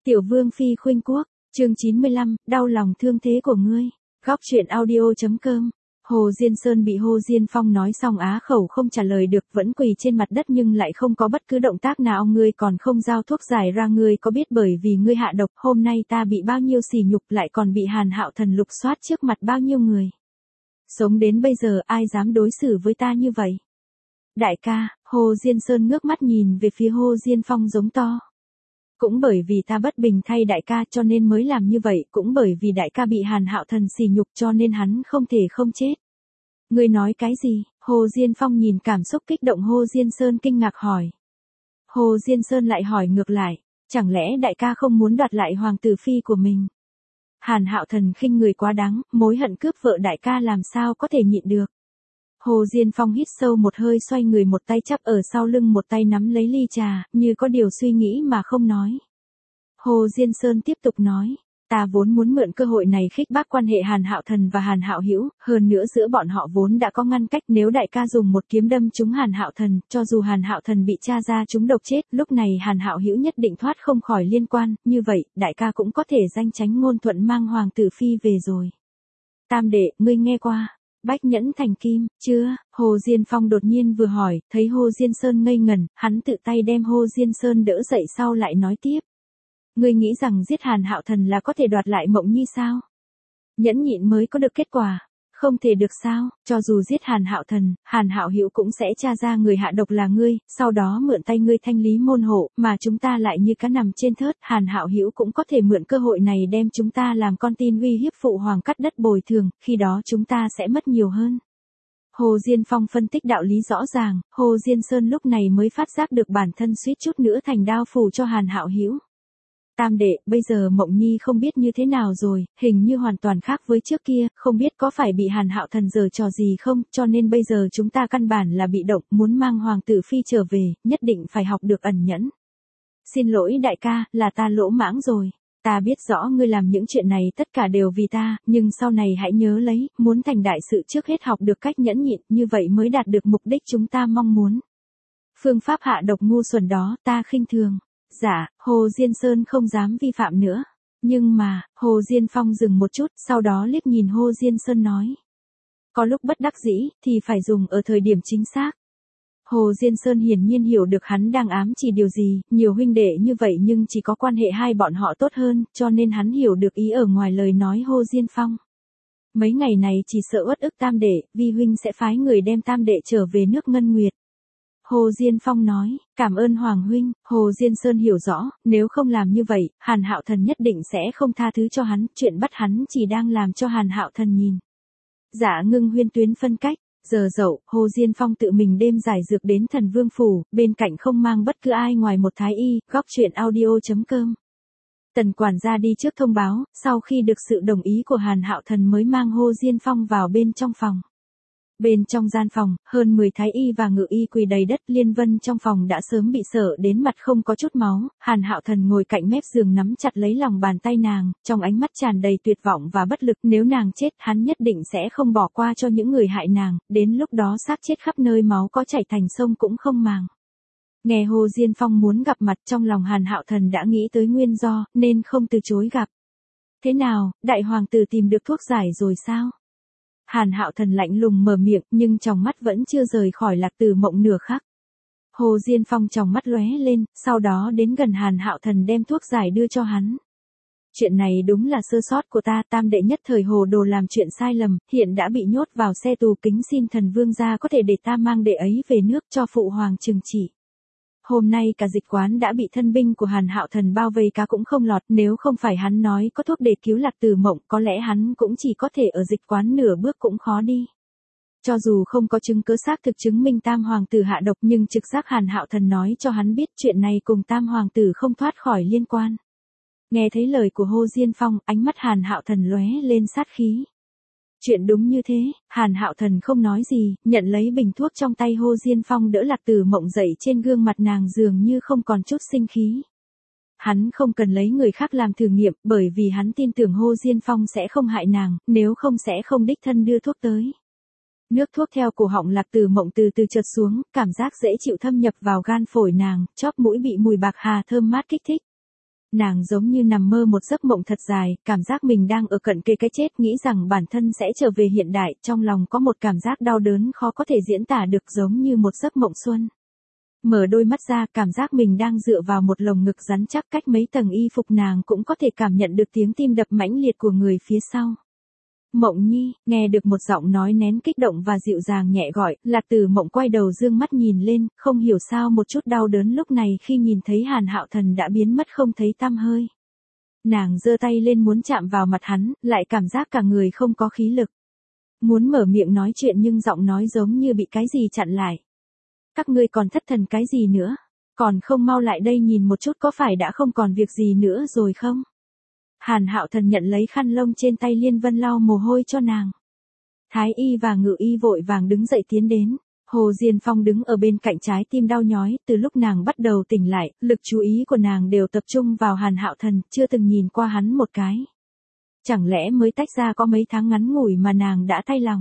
Tiểu Vương Phi khuynh quốc, chương 95, đau lòng thương thế của ngươi. Góc truyện audio.com. Hồ Diên Sơn bị Hồ Diên Phong nói xong á khẩu không trả lời được, vẫn quỳ trên mặt đất nhưng lại không có bất cứ động tác nào. Ngươi còn không giao thuốc giải ra, ngươi có biết bởi vì ngươi hạ độc hôm nay ta bị bao nhiêu sỉ nhục, lại còn bị Hàn Hạo Thần lục soát trước mặt bao nhiêu người. Sống đến bây giờ ai dám đối xử với ta như vậy? Đại ca, Hồ Diên Sơn ngước mắt nhìn về phía Hồ Diên Phong giống to. Cũng bởi vì ta bất bình thay đại ca cho nên mới làm như vậy, cũng bởi vì đại ca bị Hàn Hạo Thần sỉ nhục cho nên hắn không thể không chết. Ngươi nói cái gì? Hồ Diên Phong nhìn cảm xúc kích động Hồ Diên Sơn kinh ngạc hỏi. Hồ Diên Sơn lại hỏi ngược lại, chẳng lẽ đại ca không muốn đoạt lại hoàng tử phi của mình? Hàn Hạo Thần khinh người quá đáng, mối hận cướp vợ đại ca làm sao có thể nhịn được. Hồ Diên Phong hít sâu một hơi, xoay người, một tay chắp ở sau lưng, một tay nắm lấy ly trà, như có điều suy nghĩ mà không nói. Hồ Diên Sơn tiếp tục nói, ta vốn muốn mượn cơ hội này khích bác quan hệ Hàn Hạo Thần và Hàn Hạo Hữu, hơn nữa giữa bọn họ vốn đã có ngăn cách, nếu đại ca dùng một kiếm đâm trúng Hàn Hạo Thần, cho dù Hàn Hạo Thần bị tra ra trúng độc chết, lúc này Hàn Hạo Hữu nhất định thoát không khỏi liên quan, như vậy, đại ca cũng có thể danh chánh ngôn thuận mang hoàng tử phi về rồi. Tam đệ, ngươi nghe qua Bách Nhẫn Thành Kim, chưa? Hồ Diên Phong đột nhiên vừa hỏi, thấy Hồ Diên Sơn ngây ngẩn, hắn tự tay đem Hồ Diên Sơn đỡ dậy sau lại nói tiếp. Ngươi nghĩ rằng giết Hàn Hạo Thần là có thể đoạt lại Mộng Nhi sao? Nhẫn nhịn mới có được kết quả. Không thể được sao? Cho dù giết Hàn Hạo Thần, Hàn Hạo Hữu cũng sẽ tra ra người hạ độc là ngươi, sau đó mượn tay ngươi thanh lý môn hộ, mà chúng ta lại như cá nằm trên thớt. Hàn Hạo Hữu cũng có thể mượn cơ hội này đem chúng ta làm con tin uy hiếp phụ hoàng cắt đất bồi thường, khi đó chúng ta sẽ mất nhiều hơn. Hồ Diên Phong phân tích đạo lý rõ ràng, Hồ Diên Sơn lúc này mới phát giác được bản thân suýt chút nữa thành đao phủ cho Hàn Hạo Hữu. Tam đệ, bây giờ Mộng Nhi không biết như thế nào rồi, hình như hoàn toàn khác với trước kia, không biết có phải bị Hàn Hạo Thần giở trò gì không, cho nên bây giờ chúng ta căn bản là bị động, muốn mang hoàng tử phi trở về, nhất định phải học được ẩn nhẫn. Xin lỗi đại ca, là ta lỗ mãng rồi. Ta biết rõ ngươi làm những chuyện này tất cả đều vì ta, nhưng sau này hãy nhớ lấy, muốn thành đại sự trước hết học được cách nhẫn nhịn, như vậy mới đạt được mục đích chúng ta mong muốn. Phương pháp hạ độc ngu xuẩn đó, ta khinh thường. Dạ, Hồ Diên Sơn không dám vi phạm nữa. Nhưng mà, Hồ Diên Phong dừng một chút, sau đó liếc nhìn Hồ Diên Sơn nói. Có lúc bất đắc dĩ, thì phải dùng ở thời điểm chính xác. Hồ Diên Sơn hiển nhiên hiểu được hắn đang ám chỉ điều gì, nhiều huynh đệ như vậy nhưng chỉ có quan hệ hai bọn họ tốt hơn, cho nên hắn hiểu được ý ở ngoài lời nói Hồ Diên Phong. Mấy ngày này chỉ sợ uất ức tam đệ, vi huynh sẽ phái người đem tam đệ trở về nước Ngân Nguyệt. Hồ Diên Phong nói, cảm ơn Hoàng huynh. Hồ Diên Sơn hiểu rõ, nếu không làm như vậy, Hàn Hạo Thần nhất định sẽ không tha thứ cho hắn, chuyện bắt hắn chỉ đang làm cho Hàn Hạo Thần nhìn. Dạ Ngưng huyên tuyến phân cách, giờ dậu, Hồ Diên Phong tự mình đem giải dược đến Thần Vương Phủ, bên cạnh không mang bất cứ ai ngoài một thái y, góc truyện audio.com. Tần quản gia đi trước thông báo, sau khi được sự đồng ý của Hàn Hạo Thần mới mang Hồ Diên Phong vào bên trong phòng. Bên trong gian phòng, hơn 10 thái y và ngự y quỳ đầy đất, Liên Vân trong phòng đã sớm bị sợ đến mặt không có chút máu, Hàn Hạo Thần ngồi cạnh mép giường nắm chặt lấy lòng bàn tay nàng, trong ánh mắt tràn đầy tuyệt vọng và bất lực, nếu nàng chết, hắn nhất định sẽ không bỏ qua cho những người hại nàng, đến lúc đó xác chết khắp nơi, máu có chảy thành sông cũng không màng. Nghe Hồ Diên Phong muốn gặp mặt, trong lòng Hàn Hạo Thần đã nghĩ tới nguyên do, nên không từ chối gặp. Thế nào, đại hoàng tử tìm được thuốc giải rồi sao? Hàn Hạo Thần lạnh lùng mở miệng, nhưng trong mắt vẫn chưa rời khỏi Lạc Tử Mộng nửa khắc. Hồ Diên Phong trong mắt lóe lên, sau đó đến gần Hàn Hạo Thần đem thuốc giải đưa cho hắn. Chuyện này đúng là sơ sót của ta, tam đệ nhất thời hồ đồ làm chuyện sai lầm, hiện đã bị nhốt vào xe tù, kính xin Thần Vương gia có thể để ta mang đệ ấy về nước cho phụ hoàng trừng trị. Hôm nay cả dịch quán đã bị thân binh của Hàn Hạo Thần bao vây, cá cũng không lọt, nếu không phải hắn nói có thuốc để cứu Lạc Tử Mộng, có lẽ hắn cũng chỉ có thể ở dịch quán nửa bước cũng khó đi. Cho dù không có chứng cứ xác thực chứng minh tam hoàng tử hạ độc, nhưng trực giác Hàn Hạo Thần nói cho hắn biết chuyện này cùng tam hoàng tử không thoát khỏi liên quan. Nghe thấy lời của Hồ Diên Phong, ánh mắt Hàn Hạo Thần lóe lên sát khí. Chuyện đúng như thế, Hàn Hạo Thần không nói gì, nhận lấy bình thuốc trong tay Hồ Diên Phong, đỡ Lạc Tử Mộng dậy, trên gương mặt nàng dường như không còn chút sinh khí. Hắn không cần lấy người khác làm thử nghiệm, bởi vì hắn tin tưởng Hồ Diên Phong sẽ không hại nàng, nếu không sẽ không đích thân đưa thuốc tới. Nước thuốc theo cổ họng Lạc Tử Mộng từ từ trượt xuống, cảm giác dễ chịu thâm nhập vào gan phổi nàng, chóp mũi bị mùi bạc hà thơm mát kích thích. Nàng giống như nằm mơ một giấc mộng thật dài, cảm giác mình đang ở cận kề cái chết, nghĩ rằng bản thân sẽ trở về hiện đại, trong lòng có một cảm giác đau đớn khó có thể diễn tả được, giống như một giấc mộng xuân. Mở đôi mắt ra, cảm giác mình đang dựa vào một lồng ngực rắn chắc, cách mấy tầng y phục nàng cũng có thể cảm nhận được tiếng tim đập mãnh liệt của người phía sau. Mộng Nhi, nghe được một giọng nói nén kích động và dịu dàng nhẹ gọi, Lạc Tử Mộng quay đầu dương mắt nhìn lên, không hiểu sao một chút đau đớn lúc này khi nhìn thấy Hàn Hạo Thần đã biến mất không thấy tăm hơi. Nàng giơ tay lên muốn chạm vào mặt hắn, lại cảm giác cả người không có khí lực. Muốn mở miệng nói chuyện nhưng giọng nói giống như bị cái gì chặn lại. Các ngươi còn thất thần cái gì nữa? Còn không mau lại đây nhìn một chút, có phải đã không còn việc gì nữa rồi không? Hàn Hạo Thần nhận lấy khăn lông trên tay Liên Vân lau mồ hôi cho nàng. Thái y và Ngự y vội vàng đứng dậy tiến đến. Hồ Diên Phong đứng ở bên cạnh, trái tim đau nhói, từ lúc nàng bắt đầu tỉnh lại, lực chú ý của nàng đều tập trung vào Hàn Hạo Thần, chưa từng nhìn qua hắn một cái. Chẳng lẽ mới tách ra có mấy tháng ngắn ngủi mà nàng đã thay lòng?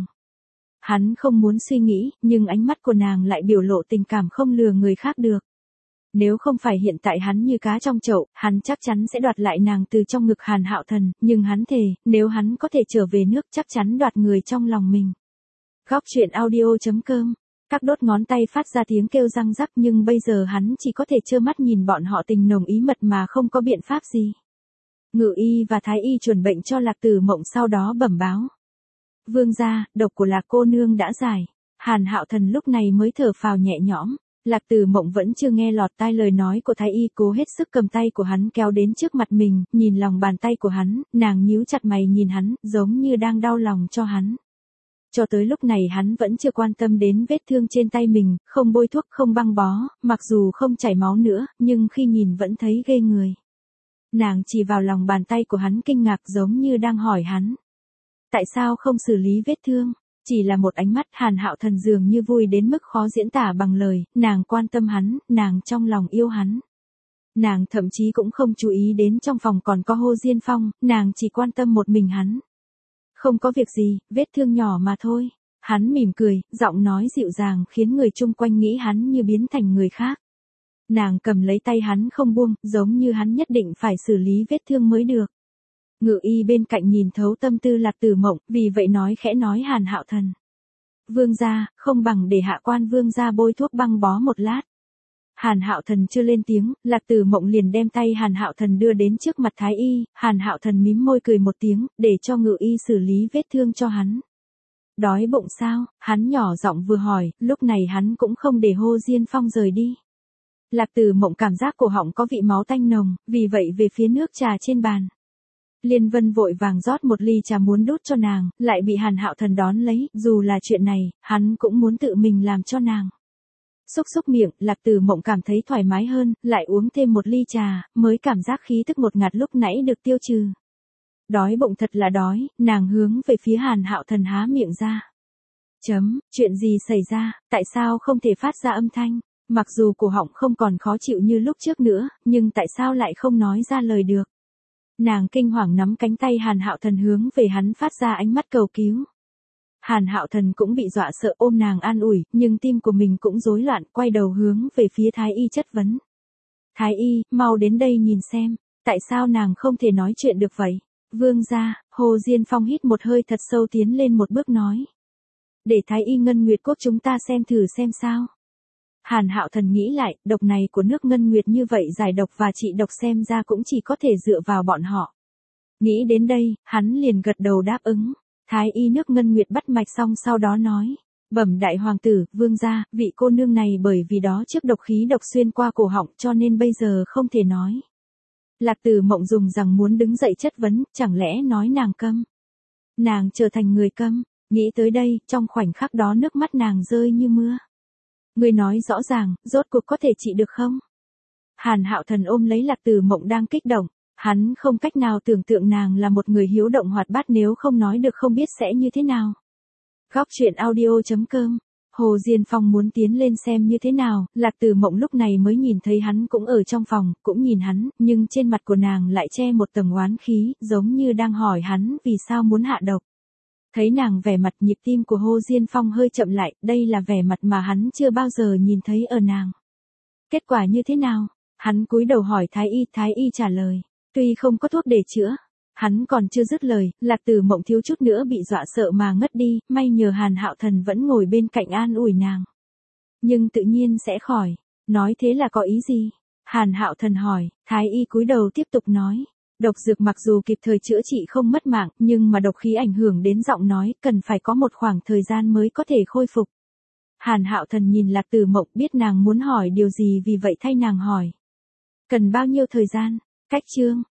Hắn không muốn suy nghĩ, nhưng ánh mắt của nàng lại biểu lộ tình cảm không lừa người khác được. Nếu không phải hiện tại hắn như cá trong chậu, hắn chắc chắn sẽ đoạt lại nàng từ trong ngực Hàn Hạo Thần, nhưng hắn thề, nếu hắn có thể trở về nước chắc chắn đoạt người trong lòng mình. Góc truyện audio.com. Các đốt ngón tay phát ra tiếng kêu răng rắc, nhưng bây giờ hắn chỉ có thể trơ mắt nhìn bọn họ tình nồng ý mật mà không có biện pháp gì. Ngự y và Thái y chuẩn bệnh cho Lạc Tử Mộng, sau đó bẩm báo. Vương gia, độc của Lạc cô nương đã giải. Hàn Hạo Thần lúc này mới thở phào nhẹ nhõm. Lạc Tử Mộng vẫn chưa nghe lọt tai lời nói của Thái y, cố hết sức cầm tay của hắn kéo đến trước mặt mình, nhìn lòng bàn tay của hắn, nàng nhíu chặt mày nhìn hắn, giống như đang đau lòng cho hắn. Cho tới lúc này hắn vẫn chưa quan tâm đến vết thương trên tay mình, không bôi thuốc, không băng bó, mặc dù không chảy máu nữa, nhưng khi nhìn vẫn thấy ghê người. Nàng chỉ vào lòng bàn tay của hắn kinh ngạc, giống như đang hỏi hắn. Tại sao không xử lý vết thương? Chỉ là một ánh mắt, Hàn Hạo Thần dường như vui đến mức khó diễn tả bằng lời, nàng quan tâm hắn, nàng trong lòng yêu hắn. Nàng thậm chí cũng không chú ý đến trong phòng còn có Hồ Diên Phong, nàng chỉ quan tâm một mình hắn. Không có việc gì, vết thương nhỏ mà thôi. Hắn mỉm cười, giọng nói dịu dàng khiến người chung quanh nghĩ hắn như biến thành người khác. Nàng cầm lấy tay hắn không buông, giống như hắn nhất định phải xử lý vết thương mới được. Ngự y bên cạnh nhìn thấu tâm tư Lạc Tử Mộng, vì vậy nói khẽ nói Hàn Hạo Thần. Vương gia, không bằng để hạ quan vương gia bôi thuốc băng bó một lát. Hàn Hạo Thần chưa lên tiếng, Lạc Tử Mộng liền đem tay Hàn Hạo Thần đưa đến trước mặt Thái y, Hàn Hạo Thần mím môi cười một tiếng, để cho ngự y xử lý vết thương cho hắn. Đói bụng sao? Hắn nhỏ giọng vừa hỏi, lúc này hắn cũng không để Hồ Diên Phong rời đi. Lạc Tử Mộng cảm giác cổ họng có vị máu tanh nồng, vì vậy về phía nước trà trên bàn. Liên Vân vội vàng rót một ly trà muốn đút cho nàng, lại bị Hàn Hạo Thần đón lấy, dù là chuyện này, hắn cũng muốn tự mình làm cho nàng. Xúc xúc miệng, Lạc Tử Mộng cảm thấy thoải mái hơn, lại uống thêm một ly trà, mới cảm giác khí tức ngột ngạt lúc nãy được tiêu trừ. Đói bụng thật là đói, nàng hướng về phía Hàn Hạo Thần há miệng ra. Chuyện gì xảy ra, tại sao không thể phát ra âm thanh? Mặc dù cổ họng không còn khó chịu như lúc trước nữa, nhưng tại sao lại không nói ra lời được? Nàng kinh hoàng nắm cánh tay Hàn Hạo Thần hướng về hắn phát ra ánh mắt cầu cứu. Hàn Hạo Thần cũng bị dọa sợ, ôm nàng an ủi, nhưng tim của mình cũng rối loạn, quay đầu hướng về phía Thái y chất vấn. Thái y, mau đến đây nhìn xem, tại sao nàng không thể nói chuyện được vậy? Vương gia, Hồ Diên Phong hít một hơi thật sâu tiến lên một bước nói. Để Thái y Ngân Nguyệt Quốc chúng ta xem thử xem sao. Hàn Hạo Thần nghĩ lại, độc này của nước Ngân Nguyệt như vậy giải độc và trị độc xem ra cũng chỉ có thể dựa vào bọn họ. Nghĩ đến đây, hắn liền gật đầu đáp ứng. Thái y nước Ngân Nguyệt bắt mạch xong sau đó nói. Bẩm đại hoàng tử, vương gia, vị cô nương này bởi vì đó trước độc khí độc xuyên qua cổ họng cho nên bây giờ không thể nói. Lạc Tử Mộng dùng rằng muốn đứng dậy chất vấn, chẳng lẽ nói nàng câm. Nàng trở thành người câm, nghĩ tới đây, trong khoảnh khắc đó nước mắt nàng rơi như mưa. Người nói rõ ràng, rốt cuộc có thể trị được không? Hàn Hạo Thần ôm lấy Lạc Tử Mộng đang kích động, hắn không cách nào tưởng tượng nàng là một người hiếu động hoạt bát, nếu không nói được không biết sẽ như thế nào. Góc truyện audio.com. Hồ Diên Phong muốn tiến lên xem như thế nào, Lạc Tử Mộng lúc này mới nhìn thấy hắn cũng ở trong phòng, cũng nhìn hắn, nhưng trên mặt của nàng lại che một tầng oán khí, giống như đang hỏi hắn vì sao muốn hạ độc. Thấy nàng vẻ mặt, nhịp tim của Hồ Diên Phong hơi chậm lại, đây là vẻ mặt mà hắn chưa bao giờ nhìn thấy ở nàng. Kết quả như thế nào? Hắn cúi đầu hỏi Thái y trả lời, tuy không có thuốc để chữa. Hắn còn chưa dứt lời, Lạc Tử Mộng thiếu chút nữa bị dọa sợ mà ngất đi, may nhờ Hàn Hạo Thần vẫn ngồi bên cạnh an ủi nàng. Nhưng tự nhiên sẽ khỏi. Nói thế là có ý gì? Hàn Hạo Thần hỏi, Thái y cúi đầu tiếp tục nói. Độc dược mặc dù kịp thời chữa trị không mất mạng, nhưng mà độc khí ảnh hưởng đến giọng nói, cần phải có một khoảng thời gian mới có thể khôi phục. Hàn Hạo Thần nhìn Lạc Tử Mộng biết nàng muốn hỏi điều gì vì vậy thay nàng hỏi. Cần bao nhiêu thời gian? Cách chương.